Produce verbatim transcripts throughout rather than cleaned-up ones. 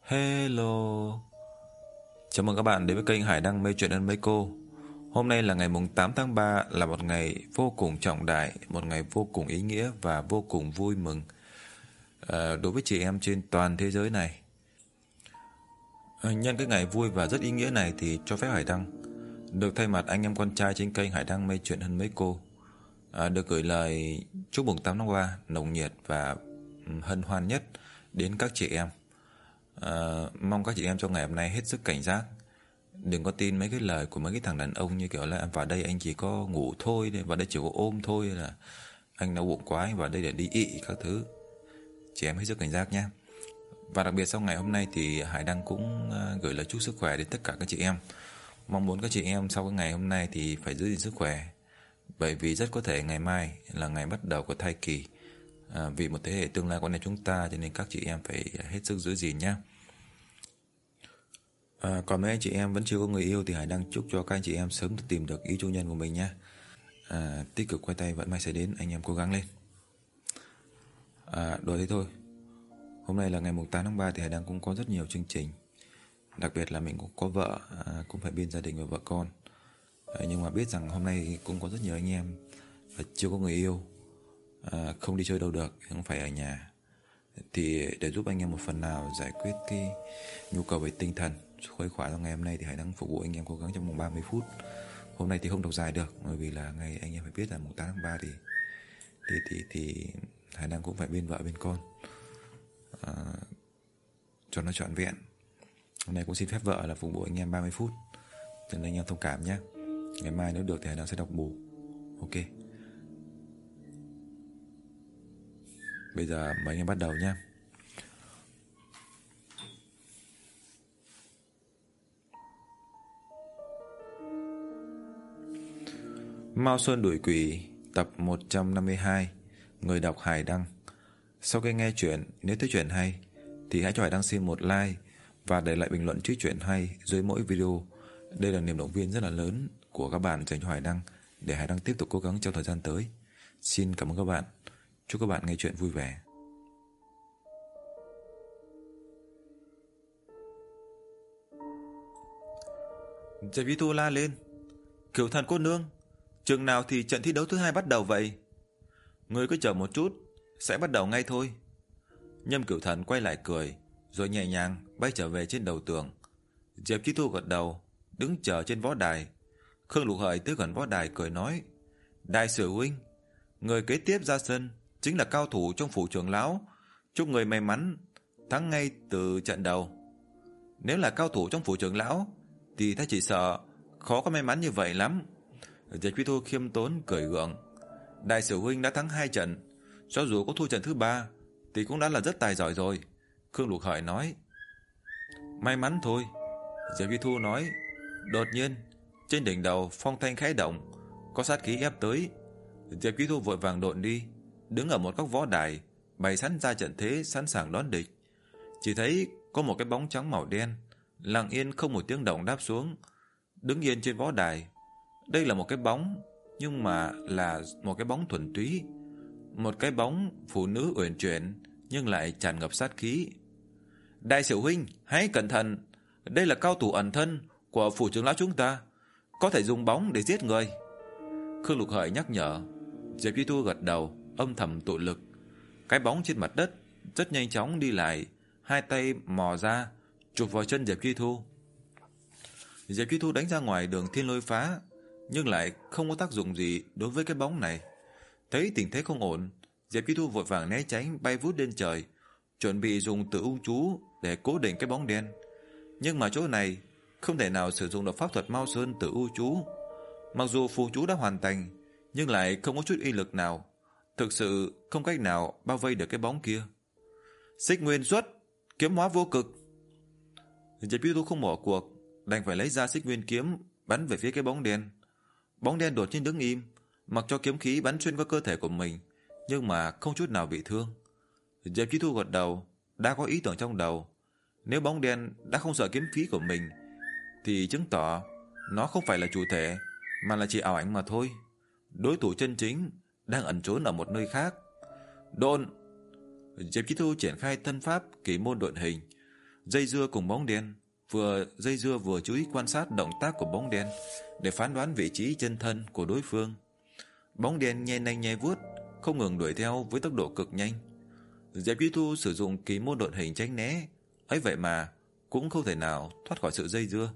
Hello. Chào mừng các bạn đến với kênh Hải Đăng Mây Chuyện Ân Mấy Cô. Hôm nay là ngày mùng tám tháng ba, là một ngày vô cùng trọng đại, một ngày vô cùng ý nghĩa và vô cùng vui mừng à, đối với chị em trên toàn thế giới này. à, Nhân cái ngày vui và rất ý nghĩa này thì cho phép Hải Đăng được thay mặt anh em con trai trên kênh Hải Đăng Mây Chuyện Ân Mấy Cô à, được gửi lời chúc mừng tám tháng ba nồng nhiệt và hân hoan nhất đến các chị em. À, mong các chị em trong ngày hôm nay hết sức cảnh giác, đừng có tin mấy cái lời của mấy cái thằng đàn ông như kiểu là vào đây anh chỉ có ngủ thôi, vào đây chỉ có ôm thôi, là anh đau bụng quá, anh vào đây để đi ị các thứ. Chị em hết sức cảnh giác nhé. Và đặc biệt sau ngày hôm nay thì Hải Đăng cũng gửi lời chúc sức khỏe đến tất cả các chị em. Mong muốn các chị em sau cái ngày hôm nay thì phải giữ gìn sức khỏe, bởi vì rất có thể ngày mai là ngày bắt đầu của thai kỳ. À, vì một thế hệ tương lai của anh em chúng ta, cho nên các chị em phải hết sức giữ gìn nhé. À, còn mấy anh chị em vẫn chưa có người yêu thì Hải Đăng chúc cho các anh chị em sớm được tìm được ý chủ nhân của mình nhé. À, tích cực quay tay vận may sẽ đến, anh em cố gắng lên. À, đùa thế thôi. Hôm nay là ngày mùng tám tháng ba thì Hải Đăng cũng có rất nhiều chương trình. Đặc biệt là mình cũng có vợ, à, cũng phải bên gia đình và vợ con. À, nhưng mà biết rằng hôm nay cũng có rất nhiều anh em chưa có người yêu, à, không đi chơi đâu được, không phải ở nhà. Thì để giúp anh em một phần nào giải quyết cái nhu cầu về tinh thần khuây khỏa trong ngày hôm nay thì Hải Đăng phục vụ anh em cố gắng trong vòng ba mươi phút. Hôm nay thì không đọc dài được, bởi vì là ngày anh em phải biết là mùng tám tháng ba thì thì thì thì Hải Đăng cũng phải bên vợ bên con, à, cho nó trọn vẹn. Hôm nay cũng xin phép vợ là phục vụ anh em ba mươi phút, cho nên anh em thông cảm nhé. Ngày mai nếu được thì Hải Đăng sẽ đọc bù. Ok. Bây giờ mời anh em bắt đầu nhé. Mao Sơn đuổi quỷ, tập một trăm năm mươi hai. Người đọc Hải Đăng. Sau khi nghe chuyện, nếu thấy chuyện hay thì hãy cho Hải Đăng xin một like và để lại bình luận chữ chuyện hay dưới mỗi video. Đây là niềm động viên rất là lớn của các bạn dành cho Hải Đăng, để Hải Đăng tiếp tục cố gắng trong thời gian tới. Xin cảm ơn các bạn. Chúc các bạn nghe chuyện vui vẻ. Diệp Vy Thu la lên: Kiểu thần cô nương, chừng nào thì trận thi đấu thứ hai bắt đầu vậy? Ngươi cứ chờ một chút, sẽ bắt đầu ngay thôi. Nhâm Cửu Thần quay lại cười, rồi nhẹ nhàng bay trở về trên đầu tường. Diệp Chi Thu gật đầu, đứng chờ trên võ đài. Khương Lục Hợi tới gần võ đài cười nói: Đại sử huynh, người kế tiếp ra sân chính là cao thủ trong phủ trưởng lão, chúc người may mắn thắng ngay từ trận đầu. Nếu là cao thủ trong phủ trưởng lão thì ta chỉ sợ khó có may mắn như vậy lắm. Diệp Chi Thu khiêm tốn cười gượng: Đại sử huynh đã thắng hai trận, cho dù có thua trận thứ ba thì cũng đã là rất tài giỏi rồi. Khương Lục Hợi nói. May mắn thôi, Diệp Chi Thu nói. Đột nhiên trên đỉnh đầu phong thanh khẽ động, có sát khí ép tới. Diệp Chi Thu vội vàng độn đi, đứng ở một góc võ đài, bày sẵn ra trận thế sẵn sàng đón địch. Chỉ thấy có một cái bóng trắng màu đen lặng yên không một tiếng động đáp xuống, đứng yên trên võ đài. Đây là một cái bóng, nhưng mà là một cái bóng thuần túy, một cái bóng phụ nữ uyển chuyển nhưng lại tràn ngập sát khí. Đại sử huynh, hãy cẩn thận, đây là cao thủ ẩn thân của phủ trưởng lão chúng ta, có thể dùng bóng để giết người. Khương Lục Hợi nhắc nhở. Diệp Chi Thu gật đầu, âm thầm tụ lực. Cái bóng trên mặt đất rất nhanh chóng đi lại, hai tay mò ra chụp vào chân Diệp Chi Thu. Diệp Chi Thu đánh ra ngoài đường thiên lôi phá, nhưng lại không có tác dụng gì đối với cái bóng này. Thấy tình thế không ổn, Diệp Chi Thu vội vàng né tránh, bay vút lên trời, chuẩn bị dùng Tử U chú để cố định cái bóng đen. Nhưng mà chỗ này không thể nào sử dụng được pháp thuật Mao Sơn Tử U chú. Mặc dù phù chú đã hoàn thành, nhưng lại không có chút uy lực nào, thực sự không cách nào bao vây được cái bóng kia. Xích Nguyên xuất, kiếm hóa vô cực. Diệp Chi Thu không bỏ cuộc, đành phải lấy ra Xích Nguyên kiếm bắn về phía cái bóng đen. Bóng đen đột nhiên đứng im, mặc cho kiếm khí bắn xuyên qua cơ thể của mình, nhưng mà không chút nào bị thương. Diệp Chi Thu gật đầu, đã có ý tưởng trong đầu. Nếu bóng đen đã không sợ kiếm khí của mình thì chứng tỏ nó không phải là chủ thể, mà là chỉ ảo ảnh mà thôi. Đối thủ chân chính đang ẩn trốn ở một nơi khác. Độn. Diệp Chi Thu triển khai thân pháp kỳ môn độn hình, dây dưa cùng bóng đen, vừa dây dưa vừa chú ý quan sát động tác của bóng đen để phán đoán vị trí chân thân của đối phương. Bóng đen nhe nanh nhe vuốt, không ngừng đuổi theo với tốc độ cực nhanh. Diệp Duy Thu sử dụng kỳ môn độn hình tránh né, ấy vậy mà cũng không thể nào thoát khỏi sự dây dưa.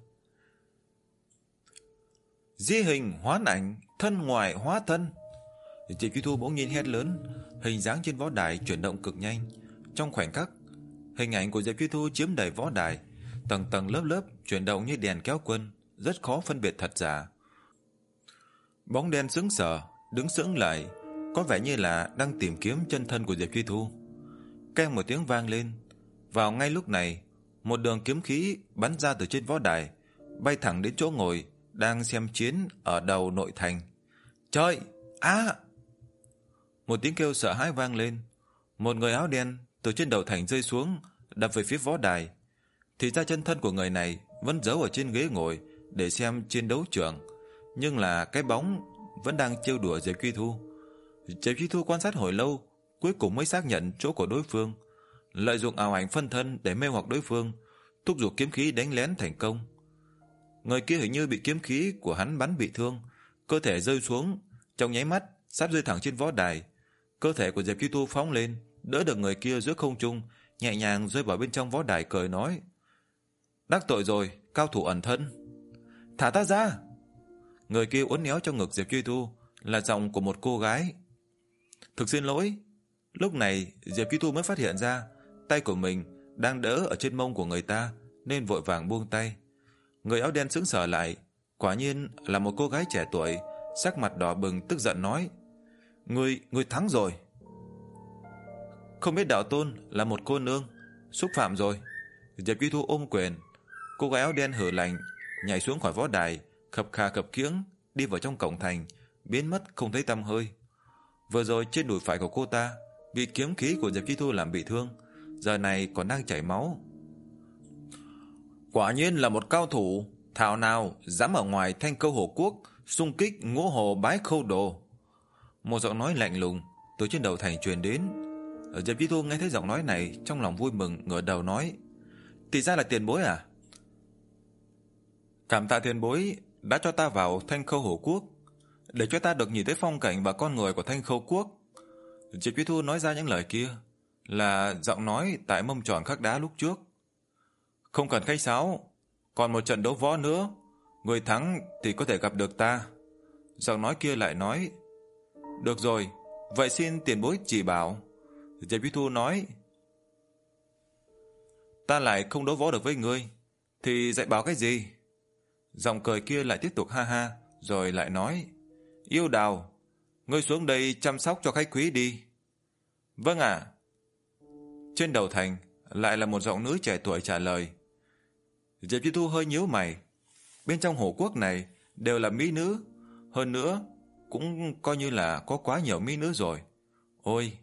Di hình hoán ảnh, thân ngoài hóa thân. Diệp Duy Thu bỗng nhiên hét lớn, hình dáng trên võ đài chuyển động cực nhanh. Trong khoảnh khắc, hình ảnh của Diệp Duy Thu chiếm đầy võ đài, tầng tầng lớp lớp chuyển động như đèn kéo quân, rất khó phân biệt thật giả. Bóng đen sững sờ, đứng sững lại, có vẻ như là đang tìm kiếm chân thân của Diệp Duy Thu. Keng một tiếng vang lên. Vào ngay lúc này, một đường kiếm khí bắn ra từ trên võ đài, bay thẳng đến chỗ ngồi đang xem chiến ở đầu nội thành. Trời! Á! Một tiếng kêu sợ hãi vang lên. Một người áo đen từ trên đầu thành rơi xuống, đập về phía võ đài. Thì ra chân thân của người này vẫn giấu ở trên ghế ngồi để xem chiến đấu trường, nhưng là cái bóng vẫn đang trêu đùa Diệp Duy Thu. Diệp Duy Thu quan sát hồi lâu, cuối cùng mới xác nhận chỗ của đối phương, lợi dụng ảo ảnh phân thân để mê hoặc đối phương, thúc giục kiếm khí đánh lén thành công. Người kia hình như bị kiếm khí của hắn bắn bị thương, cơ thể rơi xuống, trong nháy mắt sắp rơi thẳng trên võ đài. Cơ thể của Diệp Duy Thu phóng lên, đỡ được người kia giữa không trung, nhẹ nhàng rơi vào bên trong võ đài, cười nói: Đắc tội rồi, cao thủ ẩn thân. Thả ta ra! Người kia uốn éo trong ngực Diệp Duy Thu là giọng của một cô gái. Thực xin lỗi. Lúc này Diệp Duy Thu mới phát hiện ra tay của mình đang đỡ ở trên mông của người ta, nên vội vàng buông tay. Người áo đen sững sờ lại, quả nhiên là một cô gái trẻ tuổi, sắc mặt đỏ bừng tức giận nói: Ngươi, ngươi thắng rồi. Không biết đạo tôn là một cô nương, xúc phạm rồi. Diệp Duy Thu ôm quyền. Cô gái áo đen hử lạnh, nhảy xuống khỏi võ đài, khập khà khập khiễng đi vào trong cổng thành, biến mất không thấy tăm hơi. Vừa rồi trên đùi phải của cô ta bị kiếm khí của Diệp Duy Thu làm bị thương, giờ này còn đang chảy máu. Quả nhiên là một cao thủ, thảo nào dám ở ngoài Thanh Câu Hồ Quốc xung kích Ngũ Hồ Bái Khâu Đồ. Một giọng nói lạnh lùng từ trên đầu thành truyền đến. Diệp Duy Thu nghe thấy giọng nói này, trong lòng vui mừng, ngửa đầu nói: Thì ra là tiền bối à? Cảm tạ tiền bối đã cho ta vào Thanh Khâu Hồ Quốc, để cho ta được nhìn thấy phong cảnh và con người của Thanh Khâu Quốc. Diệp Duy Thu nói ra những lời kia là giọng nói tại mâm tròn khắc đá lúc trước. Không cần khách sáo, còn một trận đấu võ nữa, người thắng thì có thể gặp được ta. Giọng nói kia lại nói: Được rồi, vậy xin tiền bối chỉ bảo. Diệp Duy Thu nói: Ta lại không đấu võ được với ngươi, thì dạy bảo cái gì? Giọng cười kia lại tiếp tục ha ha, rồi lại nói: Yêu Đào, ngươi xuống đây chăm sóc cho khách quý đi. Vâng ạ. Trên đầu thành lại là một giọng nữ trẻ tuổi trả lời. Diệp Duy Thu hơi nhíu mày. Bên trong Hồ Quốc này đều là mỹ nữ, hơn nữa cũng coi như là có quá nhiều mỹ nữ rồi. Ôi!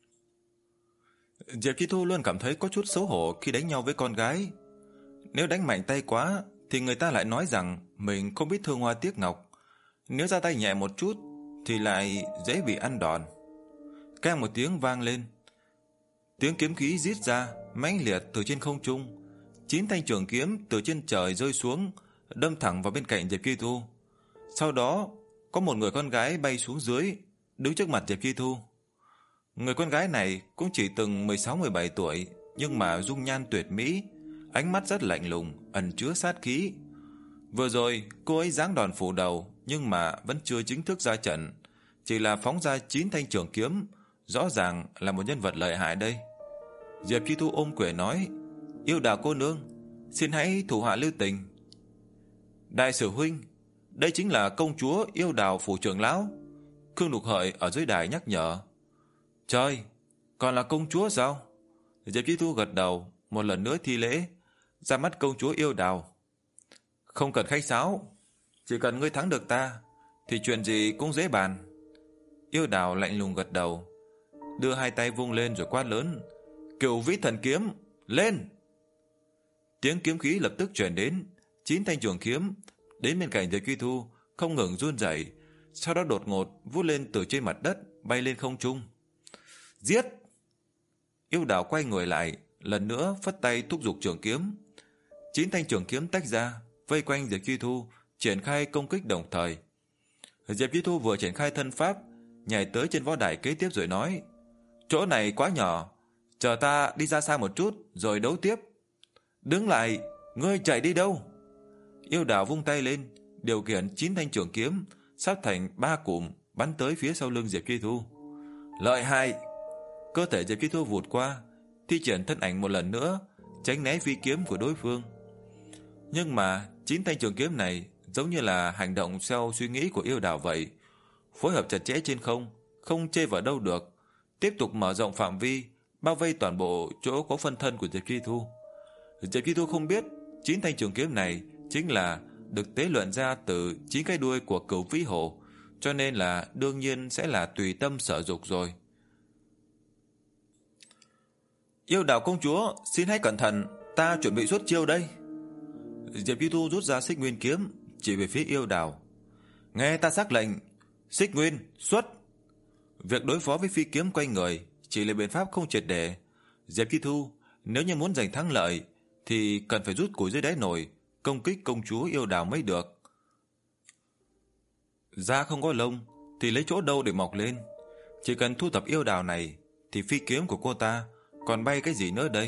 Diệp Duy Thu luôn cảm thấy có chút xấu hổ khi đánh nhau với con gái. Nếu đánh mạnh tay quá thì người ta lại nói rằng mình không biết thương hoa tiếc ngọc, nếu ra tay nhẹ một chút thì lại dễ bị ăn đòn. Keng một tiếng vang lên, tiếng kiếm khí rít ra mãnh liệt từ trên không trung. Chín thanh trường kiếm từ trên trời rơi xuống, đâm thẳng vào bên cạnh Diệp Duy Thu. Sau đó có một người con gái bay xuống dưới, đứng trước mặt Diệp Duy Thu. Người con gái này cũng chỉ từng mười sáu mười bảy tuổi, nhưng mà dung nhan tuyệt mỹ, ánh mắt rất lạnh lùng, ẩn chứa sát khí. Vừa rồi cô ấy giáng đòn phủ đầu, nhưng mà vẫn chưa chính thức ra trận, chỉ là phóng ra chín thanh trường kiếm, rõ ràng là một nhân vật lợi hại đây. Diệp Duy Thu ôm quyền nói: Yêu Đào cô nương, xin hãy thủ hạ lưu tình. Đại sử huynh, đây chính là công chúa Yêu Đào phủ trưởng lão. Khương Lục Hợi ở dưới đài nhắc nhở. Trời, còn là công chúa sao? Diệp Duy Thu gật đầu, một lần nữa thi lễ, ra mắt công chúa Yêu Đào. Không cần khách sáo, chỉ cần ngươi thắng được ta thì chuyện gì cũng dễ bàn. Yêu Đào lạnh lùng gật đầu, đưa hai tay vung lên rồi quát lớn: Cửu Vĩ Thần Kiếm, lên! Tiếng kiếm khí lập tức truyền đến, chín thanh trường kiếm đến bên cạnh Diệp Duy Thu không ngừng run rẩy, sau đó đột ngột vút lên từ trên mặt đất, bay lên không trung. Giết! Yêu Đào quay người lại, lần nữa phất tay thúc giục trường kiếm. Chín thanh trường kiếm tách ra, vây quanh Diệp Chi Thu, triển khai công kích đồng thời. Diệp Chi Thu vừa triển khai thân pháp, nhảy tới trên võ đài kế tiếp rồi nói: chỗ này quá nhỏ, chờ ta đi ra xa một chút rồi đấu tiếp. Đứng lại, ngươi chạy đi đâu? Yêu Đào vung tay lên, điều khiển chín thanh trường kiếm sắp thành ba cụm bắn tới phía sau lưng Diệp Chi Thu. Lợi hại! Cơ thể Diệp Chi Thu vụt qua, thi triển thân ảnh một lần nữa, tránh né phi kiếm của đối phương. Nhưng mà chín thanh trường kiếm này giống như là hành động theo suy nghĩ của Yêu Đào vậy, phối hợp chặt chẽ trên không, không chê vào đâu được, tiếp tục mở rộng phạm vi, bao vây toàn bộ chỗ có phân thân của Diệp Chi Thu. Diệp Chi Thu không biết chín thanh trường kiếm này chính là được tế luyện ra từ chín cái đuôi của Cửu Vĩ Hổ, cho nên là đương nhiên sẽ là tùy tâm sở dục rồi. Yêu Đào công chúa, xin hãy cẩn thận, ta chuẩn bị xuất chiêu đây. Diệp Chi Thu rút ra Xích Nguyên kiếm, chỉ về phía Yêu Đào. Nghe ta sắc lệnh, Xích Nguyên xuất. Việc đối phó với phi kiếm quanh người chỉ là biện pháp không triệt để. Diệp Chi Thu nếu như muốn giành thắng lợi thì cần phải rút củi dưới đáy nồi, công kích công chúa Yêu Đào mới được. Da không có lông thì lấy chỗ đâu để mọc lên? Chỉ cần thu thập Yêu Đào này thì phi kiếm của cô ta còn bay cái gì nữa đây?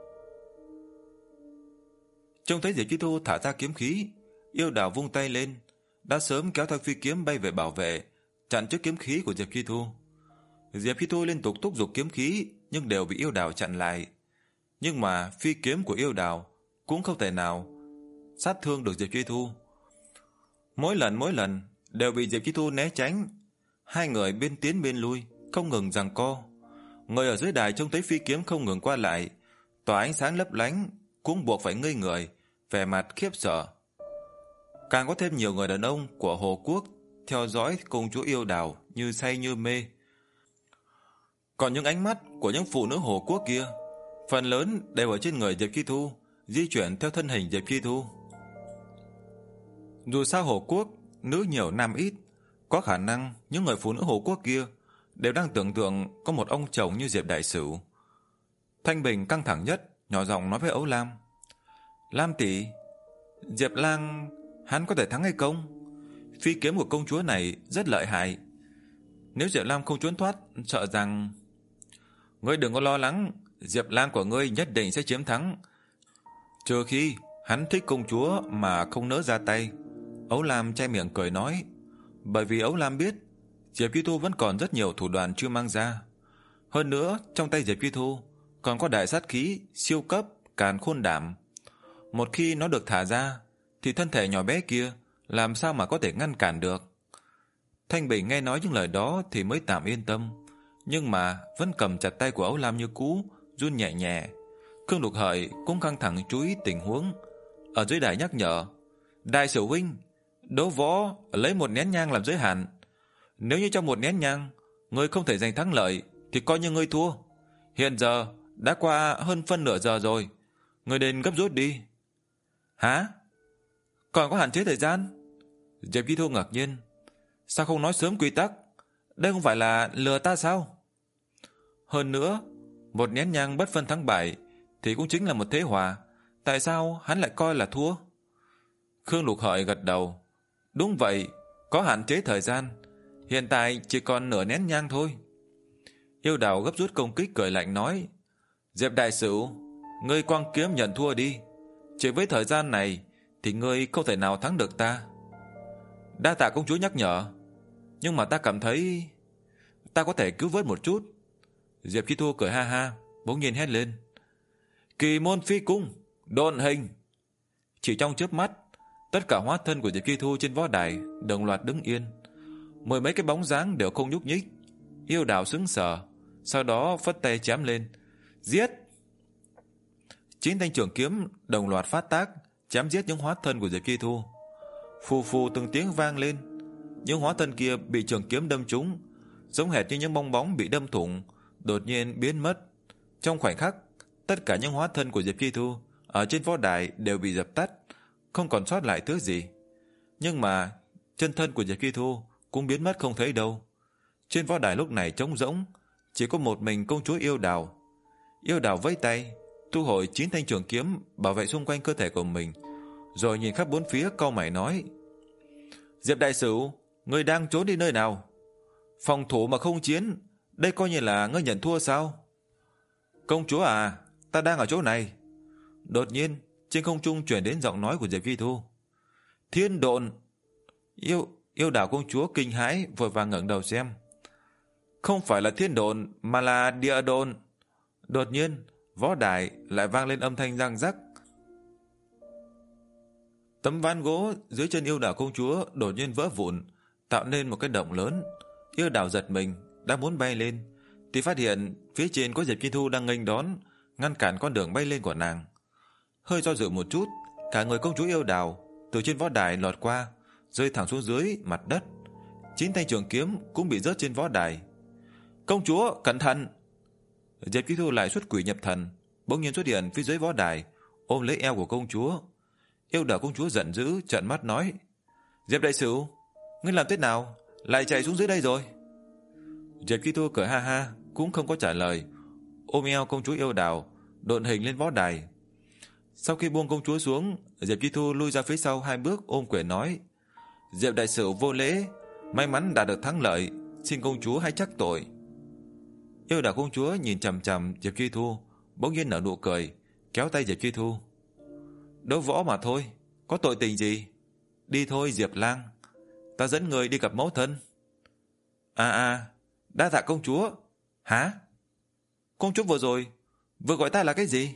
Trông thấy Diệp Chi Thu thả ra kiếm khí, Yêu Đào vung tay lên, đã sớm kéo theo phi kiếm bay về bảo vệ, chặn trước kiếm khí của Diệp Chi Thu. Diệp Chi Thu liên tục thúc giục kiếm khí nhưng đều bị Yêu Đào chặn lại. Nhưng mà phi kiếm của Yêu Đào cũng không thể nào sát thương được Diệp Chi Thu. Mỗi lần mỗi lần đều bị Diệp Chi Thu né tránh. Hai người bên tiến bên lui, không ngừng giằng co. Người ở dưới đài trông thấy phi kiếm không ngừng qua lại, tỏa ánh sáng lấp lánh, cũng buộc phải ngây người, vẻ mặt khiếp sợ. Càng có thêm nhiều người đàn ông của Hồ Quốc theo dõi công chúa Yêu Đào như say như mê. Còn những ánh mắt của những phụ nữ Hồ Quốc kia, phần lớn đều ở trên người Diệp Chi Thu, di chuyển theo thân hình Diệp Chi Thu. Dù sao Hồ Quốc nữ nhiều nam ít, có khả năng những người phụ nữ Hồ Quốc kia đều đang tưởng tượng có một ông chồng như Diệp Đại Sửu. Thanh Bình căng thẳng nhất, nhỏ giọng nói với Âu Lam: Lam tỷ, Diệp Lang hắn có thể thắng hay không? Phi kiếm của công chúa này rất lợi hại. Nếu Diệp Lam không trốn thoát, sợ rằng... Ngươi đừng có lo lắng, Diệp Lang của ngươi nhất định sẽ chiếm thắng, trừ khi hắn thích công chúa mà không nỡ ra tay. Âu Lam che miệng cười nói, bởi vì Âu Lam biết Diệp Chi Thu vẫn còn rất nhiều thủ đoạn chưa mang ra. Hơn nữa, trong tay Diệp Chi Thu còn có đại sát khí siêu cấp Càn Khôn Đảm. Một khi nó được thả ra thì thân thể nhỏ bé kia làm sao mà có thể ngăn cản được. Thanh Bình nghe nói những lời đó thì mới tạm yên tâm, nhưng mà vẫn cầm chặt tay của Âu Lam như cũ, run nhẹ nhẹ. Khương Lục Hợi cũng căng thẳng chú ý tình huống, ở dưới đài nhắc nhở: Đại Sửu huynh, đấu võ lấy một nén nhang làm giới hạn. Nếu như trong một nén nhang ngươi không thể giành thắng lợi thì coi như ngươi thua. Hiện giờ đã qua hơn phân nửa giờ rồi, ngươi nên gấp rút đi. Hả? Còn có hạn chế thời gian? Diệp Chi Thu ngạc nhiên. Sao không nói sớm quy tắc? Đây không phải là lừa ta sao? Hơn nữa, một nén nhang bất phân thắng bại thì cũng chính là một thế hòa. Tại sao hắn lại coi là thua? Khương Lục Hợi gật đầu. Đúng vậy, có hạn chế thời gian. Hiện tại chỉ còn nửa nén nhang thôi. Yêu Đào gấp rút công kích cười lạnh nói, Diệp Đại Sửu, ngươi quăng kiếm nhận thua đi. Chỉ với thời gian này thì ngươi không thể nào thắng được ta. Đa tạ công chúa nhắc nhở, nhưng mà ta cảm thấy ta có thể cứu vớt một chút. Diệp Chi Thu cười ha ha, bỗng nhiên hét lên, Kỳ môn phi cung, độn hình. Chỉ trong chớp mắt, tất cả hóa thân của Diệp Chi Thu trên võ đài đồng loạt đứng yên. Mười mấy cái bóng dáng đều không nhúc nhích. Yêu Đào sững sờ, sau đó phất tay chém lên, giết. Chín thanh trường kiếm đồng loạt phát tác, chém giết những hóa thân của Diệp Chi Thu. Phù phù từng tiếng vang lên, những hóa thân kia bị trường kiếm đâm trúng, giống hệt như những bong bóng bị đâm thủng, đột nhiên biến mất. Trong khoảnh khắc, tất cả những hóa thân của Diệp Chi Thu ở trên võ đài đều bị dập tắt, không còn sót lại thứ gì. Nhưng mà chân thân của Diệp Chi Thu cũng biến mất không thấy đâu. Trên võ đài lúc này trống rỗng, chỉ có một mình công chúa Yêu Đào. Yêu Đào vẫy tay, thu hồi chín thanh trường kiếm bảo vệ xung quanh cơ thể của mình, rồi nhìn khắp bốn phía cau mày nói: Diệp đại sử, ngươi đang trốn đi nơi nào? Phòng thủ mà không chiến, đây coi như là ngươi nhận thua sao? Công chúa à, ta đang ở chỗ này. Đột nhiên trên không trung truyền đến giọng nói của Diệp Phi Thu. Thiên độn! Yêu yêu đảo công chúa kinh hãi vội vàng ngẩng đầu xem. Không phải là thiên độn mà là địa độn. Đột nhiên võ đài lại vang lên âm thanh răng rắc. Tấm ván gỗ dưới chân yêu đảo công chúa đột nhiên vỡ vụn, tạo nên một cái động lớn. Yêu đảo giật mình, đang muốn bay lên thì phát hiện phía trên có Diệp Phi Thu đang nghênh đón, ngăn cản con đường bay lên của nàng. Hơi do dự một chút, cả người công chúa yêu đảo từ trên võ đài lọt qua, rơi thẳng xuống dưới mặt đất. Chín thanh trường kiếm cũng bị rớt trên võ đài. Công chúa, cẩn thận! Diệp Phi Thu lại xuất quỷ nhập thần, bỗng nhiên xuất hiện phía dưới võ đài, ôm lấy eo của công chúa. Yêu đảo công chúa giận dữ trợn mắt nói: Diệp đại sử, ngươi làm thế nào lại chạy xuống dưới đây rồi? Diệp Phi Thu cười ha ha, cũng không có trả lời, ôm eo công chúa yêu đảo độn hình lên võ đài. Sau khi buông công chúa xuống, Diệp Phi Thu lui ra phía sau hai bước ôm quyền nói: Diệp đại sử vô lễ, may mắn đạt được thắng lợi, xin công chúa hãy trách tội. Yêu đảo công chúa nhìn chằm chằm Diệp Phi Thu, bỗng nhiên nở nụ cười, kéo tay Diệp Phi Thu. Đấu võ mà thôi, có tội tình gì? Đi thôi Diệp lang, ta dẫn người đi gặp mẫu thân. À à, đa tạ công chúa. Hả? Công chúa vừa rồi vừa gọi ta là cái gì?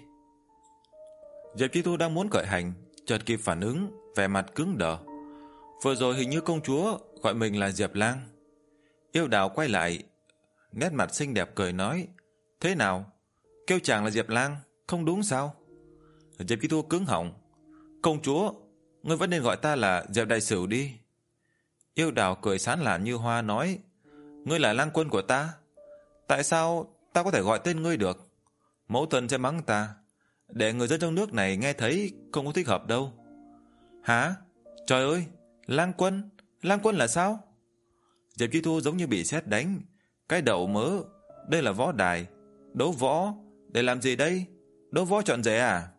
Diệp Phi Thu đang muốn cởi hành, chợt kịp phản ứng, vẻ mặt cứng đờ. Vừa rồi hình như công chúa gọi mình là Diệp lang. Yêu đảo quay lại, nét mặt xinh đẹp cười nói: Thế nào, kêu chàng là Diệp lang không đúng sao? Diệp Phi Thu cứng họng: Công chúa, ngươi vẫn nên gọi ta là Diệp đại sử đi. Yêu đảo cười sán lạn như hoa nói: Ngươi là lang quân của ta, tại sao ta có thể gọi tên ngươi được? Mẫu thân sẽ mắng ta, để người dân trong nước này nghe thấy không có thích hợp đâu. Hả? Trời ơi, lang quân, lang quân là sao? Diệp Phi Thu giống như bị sét đánh. Cái đậu mớ, đây là võ đài, đấu võ, để làm gì đây? Đấu võ chọn rể à?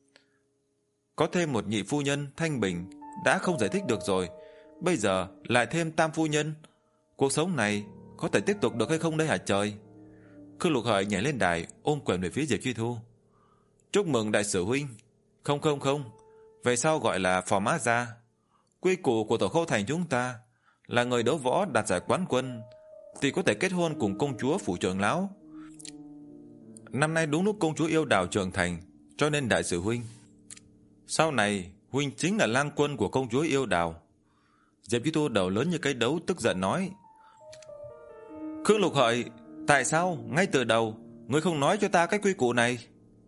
Có thêm một nhị phu nhân thanh bình đã không giải thích được rồi, bây giờ lại thêm tam phu nhân. Cuộc sống này có thể tiếp tục được hay không đây hả trời? Khương Lục Hợi nhảy lên đài, ôm quyền về phía Diệp Phi Thu. Chúc mừng đại sử huynh. Không không không, về sau gọi là phò mã gia. Quy củ của tổ Khâu Thành chúng ta là người đấu võ đạt giải quán quân thì có thể kết hôn cùng công chúa phủ trưởng lão. Năm nay đúng lúc công chúa yêu đảo trưởng thành, cho nên đại sử huynh, sau này huynh chính là lang quân của công chúa yêu đảo. Diệp Phi Thu đầu lớn như cái đấu tức giận nói: Khương Lục Hợi, tại sao ngay từ đầu ngươi không nói cho ta cái quy củ này?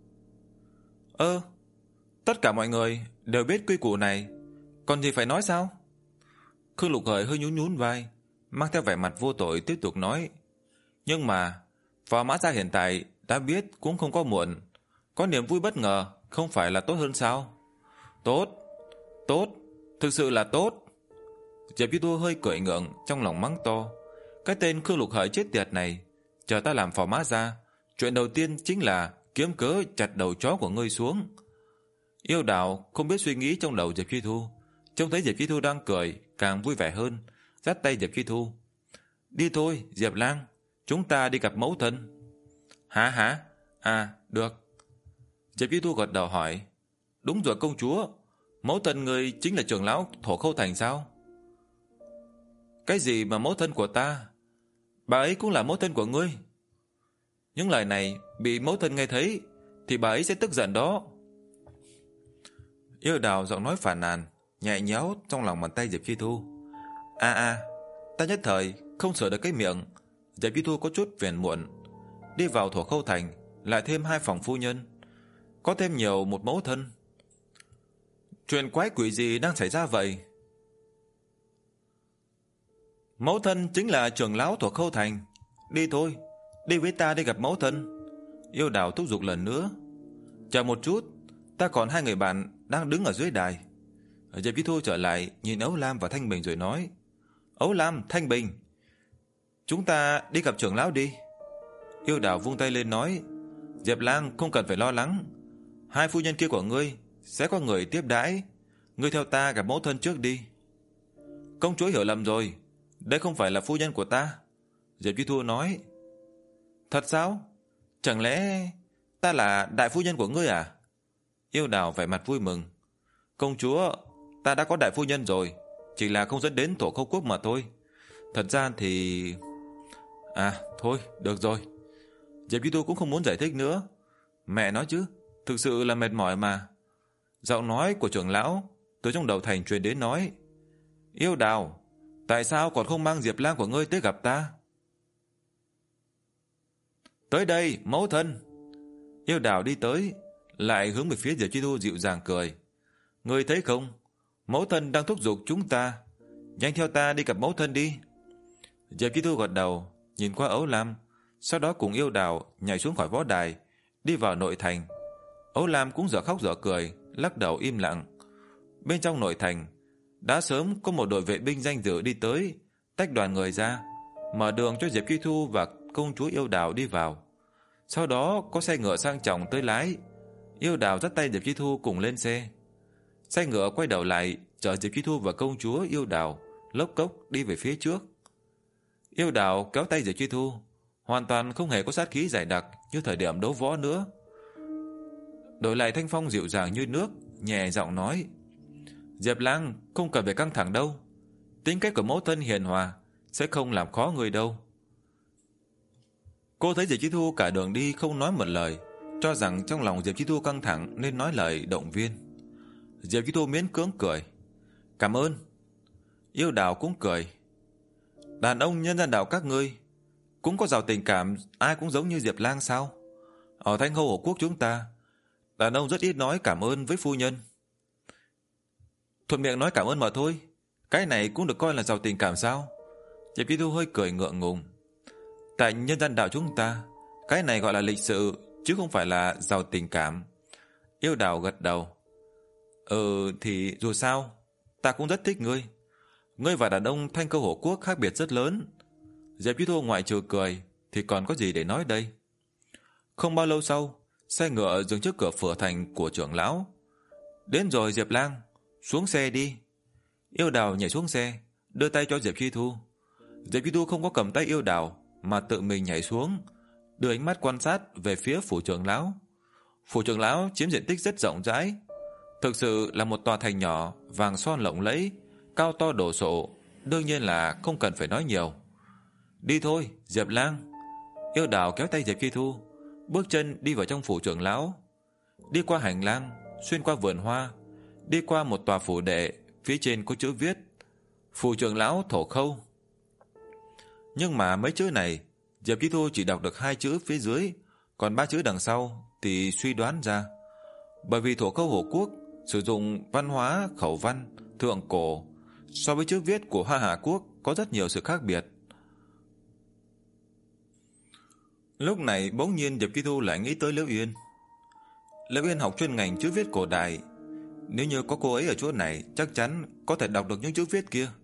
Ơ, tất cả mọi người đều biết quy củ này, còn gì phải nói sao? Khương Lục Hợi hơi nhún nhún vai, mang theo vẻ mặt vô tội tiếp tục nói: Nhưng mà phò mã gia hiện tại đã biết cũng không có muộn, có niềm vui bất ngờ không phải là tốt hơn sao? Tốt, tốt, thực sự là tốt. Diệp Phi Thu hơi cười ngượng, trong lòng mắng to: Cái tên Khương Lục Hợi chết tiệt này, chờ ta làm phò mã gia, chuyện đầu tiên chính là kiếm cớ chặt đầu chó của ngươi xuống. Yêu đảo không biết suy nghĩ trong đầu Diệp Phi Thu, trông thấy Diệp Phi Thu đang cười, càng vui vẻ hơn, dắt tay Diệp Phi Thu: Đi thôi Diệp lang, chúng ta đi gặp mẫu thân. Hả hả? À, được. Diệp Phi Thu gật đầu hỏi: Đúng rồi công chúa, mẫu thân người chính là trưởng lão Thổ Khâu Thành sao? Cái gì mà mẫu thân của ta? Bà ấy cũng là mẫu thân của ngươi. Những lời này bị mẫu thân nghe thấy thì bà ấy sẽ tức giận đó. Yêu đào giọng nói phàn nàn, nhẹ nhéo trong lòng bàn tay Diệp Phi Thu. À à, ta nhất thời không sửa được cái miệng. Diệp Phi Thu có chút phiền muộn. Đi vào Thổ Khâu Thành, lại thêm hai phòng phu nhân, có thêm nhiều một mẫu thân. Chuyện quái quỷ gì đang xảy ra vậy? Mẫu thân chính là trưởng lão Thổ Khâu Thành. Đi thôi, đi với ta đi gặp mẫu thân. Yêu đào thúc giục lần nữa. Chờ một chút, ta còn hai người bạn đang đứng ở dưới đài. Diệp Phi Thu trở lại, nhìn Ấu Lam và Thanh Bình rồi nói: Ấu Lam, Thanh Bình, chúng ta đi gặp trưởng lão đi. Yêu đào vung tay lên nói: Diệp lang không cần phải lo lắng, hai phu nhân kia của ngươi sẽ có người tiếp đãi, ngươi theo ta gặp mẫu thân trước đi. Công chúa hiểu lầm rồi, đây không phải là phu nhân của ta, Diệp Chi Thu nói. Thật sao? Chẳng lẽ ta là đại phu nhân của ngươi à? Yêu Đào vẻ mặt vui mừng. Công chúa, ta đã có đại phu nhân rồi, chỉ là không dẫn đến Thổ Khâu quốc mà thôi. Thật ra thì... À, thôi, được rồi. Diệp Chi Thu cũng không muốn giải thích nữa. Mẹ nói chứ, thực sự là mệt mỏi mà. Giọng nói của trưởng lão từ trong đầu thành truyền đến nói: Yêu Đào, tại sao còn không mang Diệp Lang của ngươi tới gặp ta? Tới đây, mẫu thân. Yêu Đào đi tới, lại hướng về phía Diệp Chi Thu dịu dàng cười. Ngươi thấy không, mẫu thân đang thúc giục chúng ta, nhanh theo ta đi gặp mẫu thân đi. Diệp Chi Thu gật đầu, nhìn qua Ấu Lam, sau đó cùng Yêu Đào nhảy xuống khỏi võ đài, đi vào nội thành. Ấu Lam cũng dở khóc dở cười, lắc đầu im lặng. Bên trong nội thành, đã sớm có một đội vệ binh danh dự đi tới, tách đoàn người ra, mở đường cho Diệp Chi Thu và công chúa Yêu Đào đi vào. Sau đó có xe ngựa sang trọng tới lái. Yêu Đào dắt tay Diệp Chi Thu cùng lên xe. Xe ngựa quay đầu lại, chở Diệp Chi Thu và công chúa Yêu Đào lốc cốc đi về phía trước. Yêu Đào kéo tay Diệp Chi Thu, hoàn toàn không hề có sát khí dày đặc như thời điểm đấu võ nữa. Đổi lại thanh phong dịu dàng như nước, nhẹ giọng nói: Diệp Lang không cần phải căng thẳng đâu, tính cách của mẫu thân hiền hòa, sẽ không làm khó người đâu. Cô thấy Diệp Chi Thu cả đường đi không nói một lời, cho rằng trong lòng Diệp Chi Thu căng thẳng nên nói lời động viên. Diệp Chi Thu miễn cưỡng cười: Cảm ơn. Yêu Đào cũng cười: Đàn ông nhân gian đạo các ngươi cũng có giàu tình cảm, ai cũng giống như Diệp Lang sao? Ở Thanh Hầu Hổ Quốc chúng ta, đàn ông rất ít nói cảm ơn với phu nhân. Thuận miệng nói cảm ơn mà thôi, cái này cũng được coi là giàu tình cảm sao? Diệp Chi Thu hơi cười ngượng ngùng. Tại nhân gian đạo chúng ta, cái này gọi là lịch sự, chứ không phải là giàu tình cảm. Yêu Đào gật đầu: Ừ thì dù sao, ta cũng rất thích ngươi. Ngươi và đàn ông Thanh Câu Hổ Quốc khác biệt rất lớn. Diệp Chi Thu ngoại trừ cười thì còn có gì để nói đây. Không bao lâu sau, xe ngựa dừng trước cửa phủ thành của trưởng lão. Đến rồi Diệp Lang, xuống xe đi. Yêu Đào nhảy xuống xe, đưa tay cho Diệp Chi Thu. Diệp Chi Thu không có cầm tay Yêu Đào, mà tự mình nhảy xuống, đưa ánh mắt quan sát về phía phủ trưởng lão. Phủ trưởng lão chiếm diện tích rất rộng rãi, thực sự là một tòa thành nhỏ, vàng son lộng lẫy, cao to đồ sộ, đương nhiên là không cần phải nói nhiều. Đi thôi, Diệp Lang. Yêu Đào kéo tay Diệp Chi Thu, bước chân đi vào trong phủ trưởng lão. Đi qua hành lang, xuyên qua vườn hoa, đi qua một tòa phủ đệ, phía trên có chữ viết: Phủ trưởng lão Thổ Khâu. Nhưng mà mấy chữ này, Diệp Chi Thu chỉ đọc được hai chữ phía dưới, còn ba chữ đằng sau thì suy đoán ra. Bởi vì Thổ Khâu Hổ Quốc sử dụng văn hóa khẩu văn thượng cổ, so với chữ viết của Hoa Hà Quốc có rất nhiều sự khác biệt. Lúc này bỗng nhiên Diệp Chi Thu lại nghĩ tới Liễu Uyên. Liễu Uyên học chuyên ngành chữ viết cổ đại, nếu như có cô ấy ở chỗ này, chắc chắn có thể đọc được những chữ viết kia.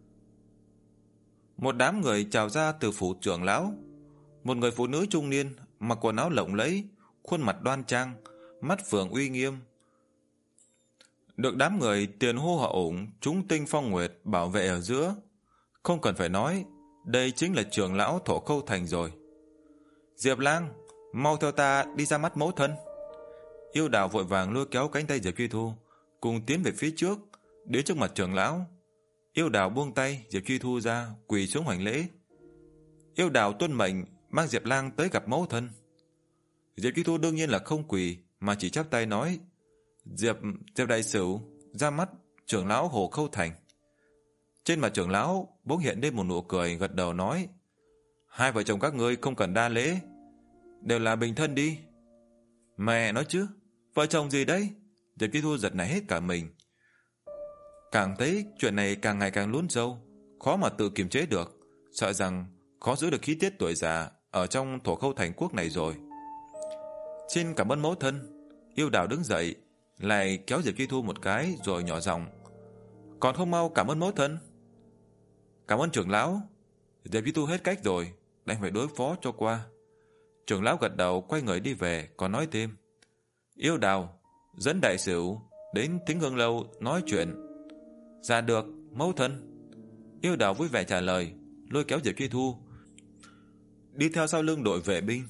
Một đám người trào ra từ phủ trưởng lão. Một người phụ nữ trung niên, mặc quần áo lộng lẫy, khuôn mặt đoan trang, mắt phượng uy nghiêm, được đám người tiền hô hậu ủng, chúng tinh phong nguyệt bảo vệ ở giữa. Không cần phải nói, đây chính là trưởng lão Thổ Khâu thành rồi. Diệp Lang, mau theo ta đi ra mắt mẫu thân. Yêu Đào vội vàng lôi kéo cánh tay Diệp Chi Thu, cùng tiến về phía trước, đến trước mặt trưởng lão. Yêu Đào buông tay Diệp Chi Thu ra, quỳ xuống hành lễ. Yêu Đào tuân mệnh mang Diệp Lang tới gặp mẫu thân. Diệp Chi Thu đương nhiên là không quỳ, mà chỉ chắp tay nói: Diệp, Diệp đại sử ra mắt trưởng lão Hồ Khâu thành. Trên mặt trưởng lão bỗng hiện lên một nụ cười, gật đầu nói: Hai vợ chồng các ngươi không cần đa lễ, đều là bình thân đi. Mẹ nói chứ, vợ chồng gì đấy? Diệp Chi Thu giật nảy hết cả mình, càng thấy chuyện này càng ngày càng lún sâu, khó mà tự kiềm chế được, sợ rằng khó giữ được khí tiết tuổi già ở trong Thổ Khâu thành quốc này rồi. Xin cảm ơn mẫu thân. Yêu Đào đứng dậy, lại kéo Diệp Chi Thu một cái rồi nhỏ giọng: Còn không mau cảm ơn mẫu thân. Cảm ơn trưởng lão. Diệp Chi Thu hết cách rồi, đành phải đối phó cho qua. Trưởng lão gật đầu quay người đi về, còn nói thêm: Yêu Đào, dẫn đại sửu đến Thính Hương lâu nói chuyện. Dạ được, mẫu thân. Yêu Đào vui vẻ trả lời, lôi kéo Diệp Chi Thu đi theo sau lưng đội vệ binh.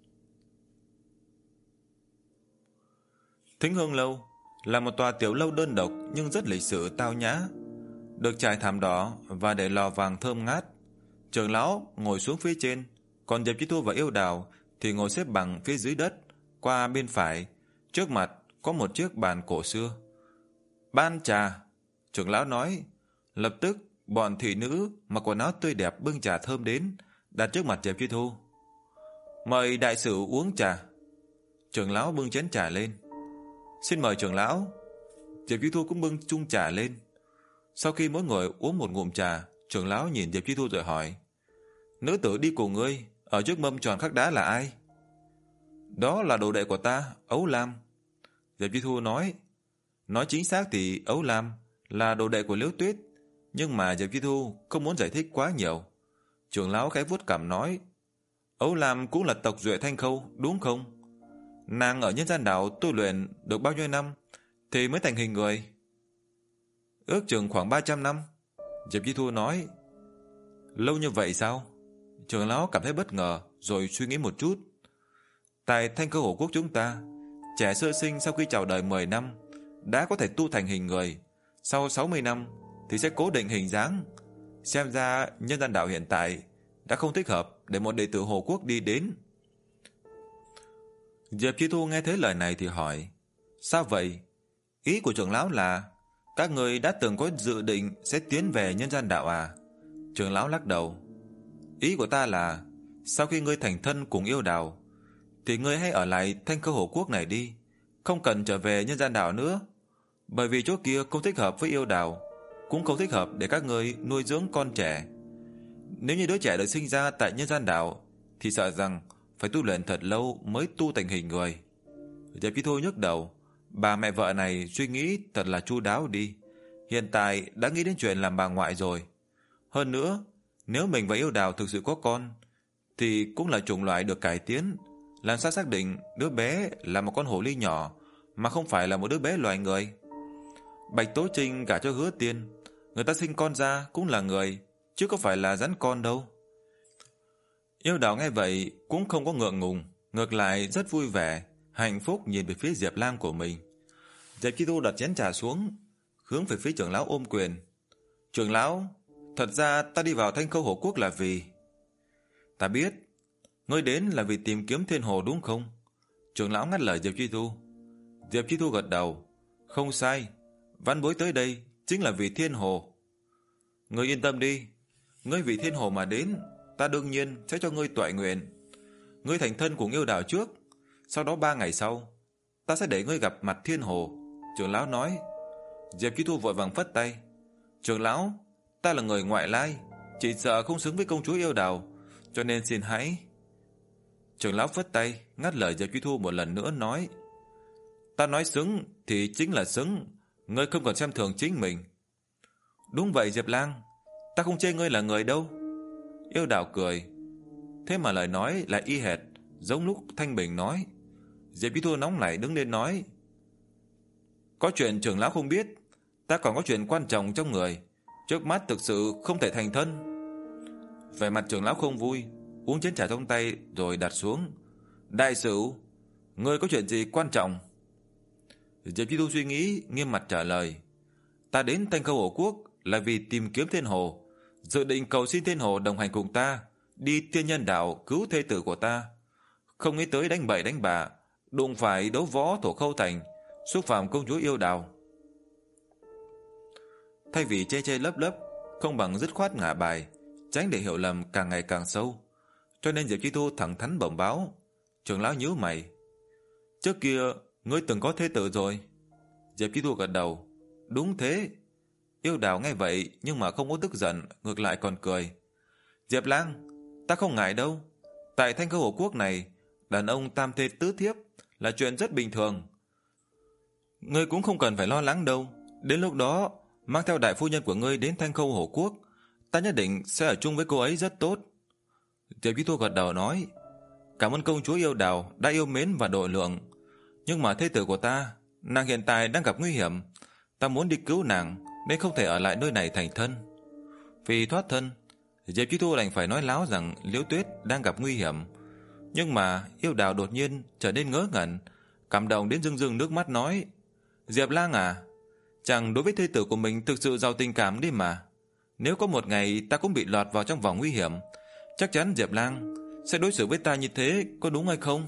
Thính Hương lâu là một tòa tiểu lâu đơn độc nhưng rất lịch sự tao nhã, được trải thảm đỏ và để lò vàng thơm ngát. Trưởng lão ngồi xuống phía trên, còn Diệp Chi Thu và Yêu Đào thì ngồi xếp bằng phía dưới đất. Qua bên phải, trước mặt có một chiếc bàn cổ xưa. Ban trà, trưởng lão nói. Lập tức bọn thị nữ mặc quần áo tươi đẹp bưng trà thơm đến, đặt trước mặt Diệp Chi Thu. Mời đại sử uống trà. Trưởng lão bưng chén trà lên. Xin mời trưởng lão. Diệp Chi Thu cũng bưng chung trà lên. Sau khi mỗi người uống một ngụm trà, trưởng lão nhìn Diệp Chi Thu rồi hỏi: Nữ tử đi cùng ngươi ở trước mâm tròn khắc đá là ai? Đó là đồ đệ của ta, Ấu Lam. Diệp Chi Thu nói. Nói chính xác thì Ấu Lam là đồ đệ của Liễu Tuyết, nhưng mà Diệp Chi Thu không muốn giải thích quá nhiều. Trưởng lão khẽ vuốt cằm nói: Ấu Lam cũng là tộc Duệ Thanh Khâu, đúng không? Nàng ở nhân gian đảo tu luyện được bao nhiêu năm thì mới thành hình người? Ước chừng khoảng ba trăm năm. Diệp Chi Thu nói. Lâu như vậy sao? Trưởng lão cảm thấy bất ngờ, rồi suy nghĩ một chút. Tại Thanh Khâu Hổ Quốc chúng ta, trẻ sơ sinh sau khi chào đời mười năm đã có thể tu thành hình người, sau sáu mươi năm thì sẽ cố định hình dáng. Xem ra nhân gian đảo hiện tại đã không thích hợp để một đệ tử Hồ Quốc đi đến. Diệp Chi Thu nghe thấy lời này thì hỏi: Sao vậy? Ý của trưởng lão là các người đã từng có dự định sẽ tiến về nhân gian đảo à? Trưởng lão lắc đầu. Ý của ta là sau khi ngươi thành thân cùng Yêu Đào thì ngươi hãy ở lại Thanh Khâu Hổ Quốc này đi, không cần trở về nhân gian đảo nữa, bởi vì chỗ kia không thích hợp với Yêu Đào, cũng không thích hợp để các ngươi nuôi dưỡng con trẻ. Nếu như đứa trẻ được sinh ra tại nhân gian đảo thì sợ rằng phải tu luyện thật lâu mới tu thành hình người. Diệp Chi Thu nhức đầu. Bà mẹ vợ này suy nghĩ thật là chu đáo đi. Hiện tại đã nghĩ đến chuyện làm bà ngoại rồi. Hơn nữa, nếu mình và Yêu Đào thực sự có con thì cũng là chủng loại được cải tiến. Làm sao xác định đứa bé là một con hồ ly nhỏ mà không phải là một đứa bé loài người? Bạch Tố Trinh gả cho Hứa Tiên, người ta sinh con ra cũng là người, chứ có phải là rắn con đâu. Yêu Đào nghe vậy cũng không có ngượng ngùng, ngược lại rất vui vẻ, hạnh phúc nhìn về phía Diệp Lam của mình. Diệp Chi Thu đặt chén trà xuống, hướng về phía trưởng lão ôm quyền. Trưởng lão, thật ra ta đi vào Thanh Khâu Hổ Quốc là vì... Ta biết, ngươi đến là vì tìm kiếm Thiên Hồ đúng không? Trưởng lão ngắt lời Diệp Chi Thu. Diệp Chi Thu gật đầu. Không sai, văn bối tới đây chính là vì Thiên Hồ. Ngươi yên tâm đi, ngươi vì Thiên Hồ mà đến, ta đương nhiên sẽ cho ngươi toại nguyện. Ngươi thành thân cùng Yêu Đào trước, sau đó ba ngày sau ta sẽ để ngươi gặp mặt Thiên Hồ. Trưởng lão nói. Diệp Chi Thu vội vàng phất tay. Trưởng lão, ta là người ngoại lai, chỉ sợ không xứng với công chúa Yêu Đào, cho nên xin hãy... Trưởng lão phất tay ngắt lời Diệp Chi Thu một lần nữa nói. Ta nói xứng thì chính là xứng, ngươi không còn xem thường chính mình. Đúng vậy Diệp Lang, ta không chê ngươi là người đâu. Yêu Đào cười. Thế mà lời nói lại y hệt giống lúc Thanh Bình nói. Diệp Chi Thu nóng nảy đứng lên nói. Có chuyện trưởng lão không biết, ta còn có chuyện quan trọng trong người, trước mắt thực sự không thể thành thân. Vẻ mặt trưởng lão không vui, uống chén trà trong tay rồi đặt xuống. Đại sửu, ngươi có chuyện gì quan trọng? Diệp Chi Thu suy nghĩ, nghiêm mặt trả lời. Ta đến Thanh Khâu Hổ Quốc là vì tìm kiếm Thiên Hồ, dự định cầu xin Thiên Hồ đồng hành cùng ta đi Thiên Nhân Đảo cứu thê tử của ta. Không nghĩ tới đánh bậy đánh bạ, đụng phải đấu võ Thổ Khâu Thành, xúc phạm công chúa Yêu Đào. Thay vì chê chê lấp lấp, không bằng dứt khoát ngả bài, tránh để hiểu lầm càng ngày càng sâu. Cho nên Diệp Chi Thu thẳng thắn bẩm báo. Trưởng lão nhíu mày. Trước kia ngươi từng có thê tử rồi? Diệp Chi Thu gật đầu. Đúng thế. Yêu Đào nghe vậy nhưng mà không có tức giận, ngược lại còn cười. Diệp Lang, ta không ngại đâu. Tại Thanh Khâu Hổ Quốc này, đàn ông tam thê tứ thiếp là chuyện rất bình thường. Ngươi cũng không cần phải lo lắng đâu. Đến lúc đó mang theo đại phu nhân của ngươi đến Thanh Khâu Hổ Quốc, ta nhất định sẽ ở chung với cô ấy rất tốt. Diệp Chi Thu gật đầu nói. Cảm ơn công chúa Yêu Đào đã yêu mến và độ lượng, nhưng mà thê tử của ta nàng hiện tại đang gặp nguy hiểm. Ta muốn đi cứu nàng nên không thể ở lại nơi này thành thân. Vì thoát thân, Diệp Chí Thu đành phải nói láo rằng Liễu Tuyết đang gặp nguy hiểm. Nhưng mà Yêu Đào đột nhiên trở nên ngớ ngẩn, cảm động đến rưng rưng nước mắt nói: Diệp Lang à, chàng đối với thê tử của mình thực sự giàu tình cảm đi mà. Nếu có một ngày ta cũng bị lọt vào trong vòng nguy hiểm, chắc chắn Diệp Lang sẽ đối xử với ta như thế, có đúng hay không?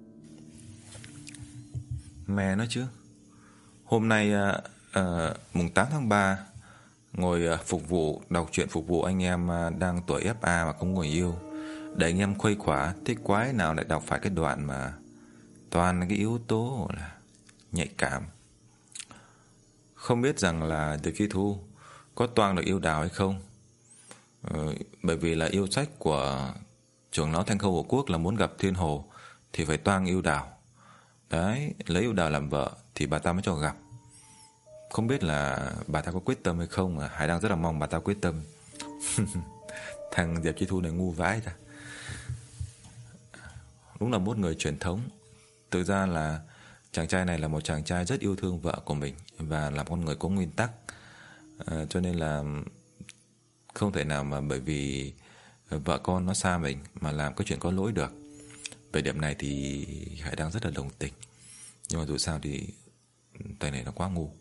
Mẹ nói chứ. Hôm nay à, à, mùng tám tháng ba, ngồi à, phục vụ, đọc truyện phục vụ anh em à, đang tuổi ép a mà không người yêu. Để anh em khuây khỏa, thích quái nào lại đọc phải cái đoạn mà toàn cái yếu tố là nhạy cảm. Không biết rằng là từ khi Thu có toang được Yêu Đào hay không. ờ, Bởi vì là yêu sách của trưởng lão Thanh Khâu Hồ Quốc là muốn gặp Thiên Hồ thì phải toang Yêu Đào. Đấy, lấy Yêu Đào làm vợ thì bà ta mới cho gặp. Không biết là bà ta có quyết tâm hay không. Hải đang rất là mong bà ta quyết tâm. Thằng Diệp Chi Thu này ngu vãi ta. Đúng là một người truyền thống. Thực ra là chàng trai này là một chàng trai rất yêu thương vợ của mình và là con người có nguyên tắc. à, Cho nên là không thể nào mà bởi vì vợ con nó xa mình mà làm cái chuyện có lỗi được. Về điểm này thì Hải đang rất là đồng tình. Nhưng mà dù sao thì tay này nó quá ngu.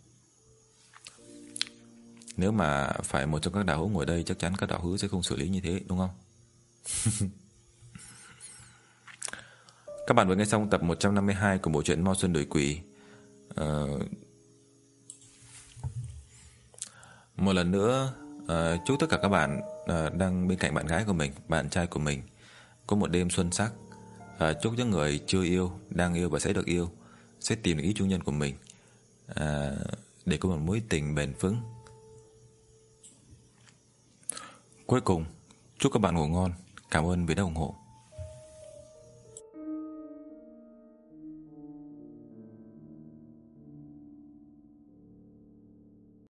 Nếu mà phải một trong các đạo hữu ngồi đây, chắc chắn các đạo hữu sẽ không xử lý như thế, đúng không? Các bạn vừa nghe xong tập một trăm năm mươi hai của bộ truyện Mo Xuân Đuổi Quỷ. uh, Một lần nữa uh, chúc tất cả các bạn uh, đang bên cạnh bạn gái của mình, bạn trai của mình có một đêm xuân sắc. uh, Chúc những người chưa yêu, đang yêu và sẽ được yêu sẽ tìm được ý chủ nhân của mình, uh, để có một mối tình bền vững. Cuối cùng, chúc các bạn ngủ ngon. Cảm ơn vì đã ủng hộ.